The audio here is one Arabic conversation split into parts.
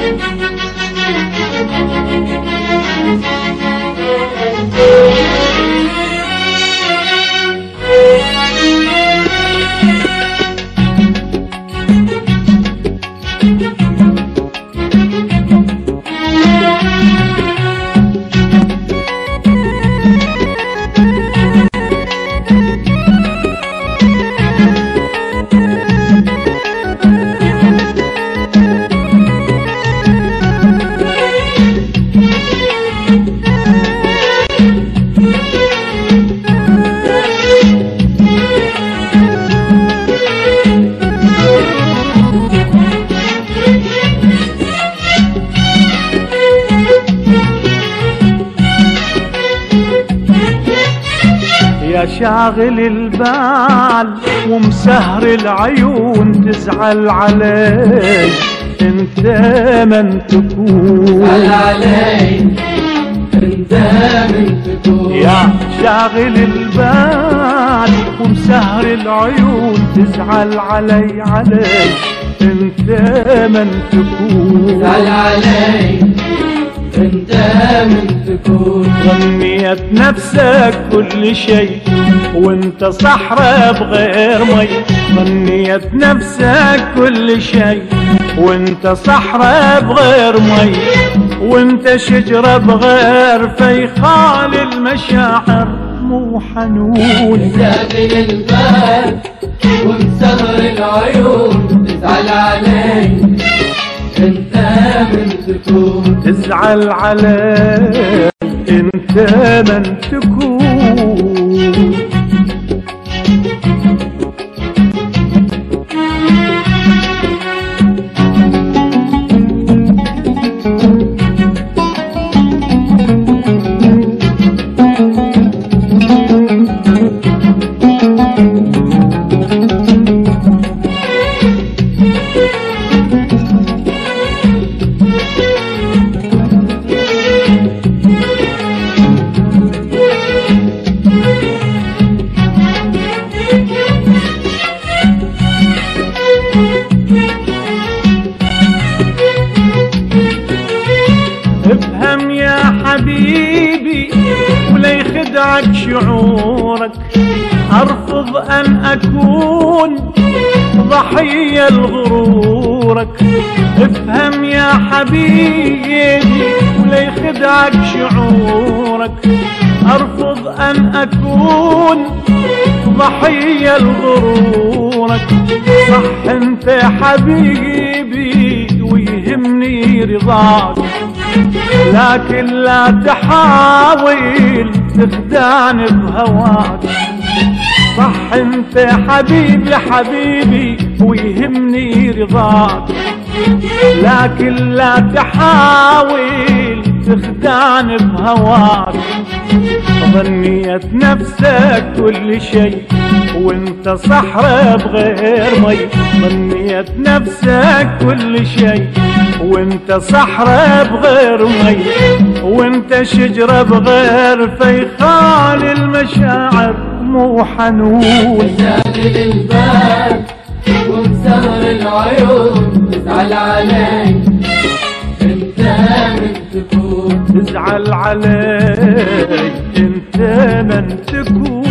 يا شاغل البال ومسهر العيون تزعل علي انت من تكون، تزعل علي انت من تكون. يا شاغل البال ومسهر العيون تزعل علي انت من تكون، تزعل علي انت من تكون. غنيت نفسك كل شيء وانت صحراء بغير مي، غنيت نفسك كل شيء وانت صحراء بغير مي، وانت شجرة بغير فيخال المشاعر مو حنون. شاغل البال ومسهر العيون تزعل علي انت من تكون، تزعل علي انت من تكون. افهم يا حبيبي ولا يخدعك شعورك، ارفض ان اكون ضحية لغرورك. افهم يا حبيبي ولا يخدعك شعورك، ارفض ان اكون ضحية لغرورك. صح انت يا حبيبي ويهمني رضاك، لكن لا تحاول تخدعني بهواك. صح انت يا حبيبي ويهمني رضاك، لكن لا تحاول تخدعني بهواك. ظنيت نفسك كل شيء وانت صحراء بغير مي، ظنيت نفسك كل شيء وانت صحراء بغير مي، وانت شجرة بغير فيخال المشاعر مو حنون. شاغل البال ومسهر العيون تزعل علي انت من تكون، تزعل علي انت من تكون.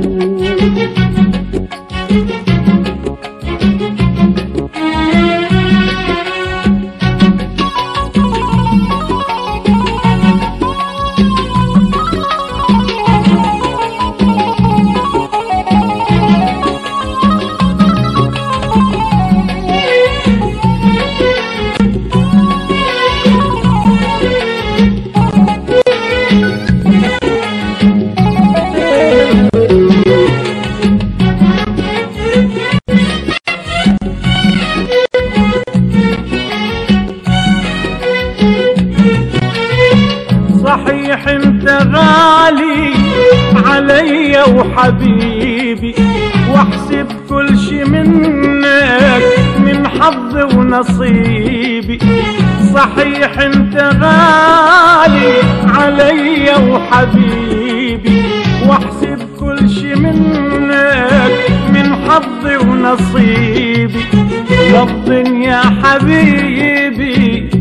صحيح انت غالي علي وحبيبي، واحسب كل شي منك من حظي ونصيبي. صحيح انت غالي علي وحبيبي، واحسب كل شي منك من حظي ونصيبي. لفظ يا حبيبي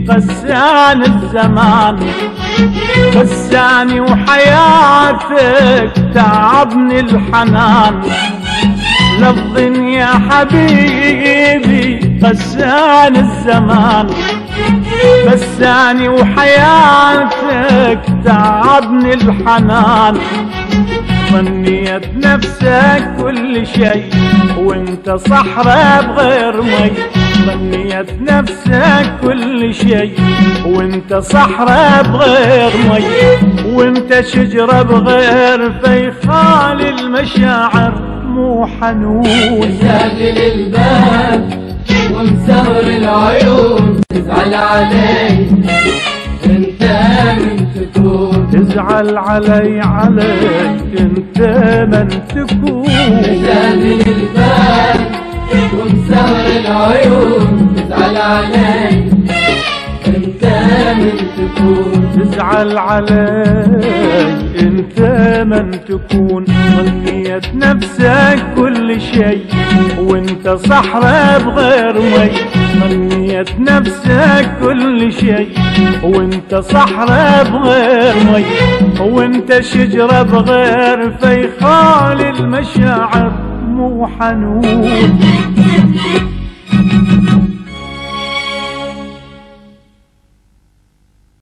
قسان الزمان، قساني وحياتك تعبني الحنان. لفظ يا حبيبي قسان الزمان، قساني وحياتك تعبني الحنان. ظنيت نفسك كل شي وانت صحراء بغير مي، ظنيت نفسك كل شي وانت صحراء بغير مي، وانت شجرة بغير فيخال المشاعر مو حنون. شاغل الباب ومسهر العيون تزعل علي انت من تكون، تزعل علي انت من تكون. شاغل الباب ومسهر العيون تزعل علي انت من تكون، تزعل علي انت من تكون. ظنيت نفسك كل شي وانت صحراء بغير مي، ظنيت نفسك كل شي وانت صحراء بغير مي، وانت شجرة بغير فيخال المشاعر مو حنون.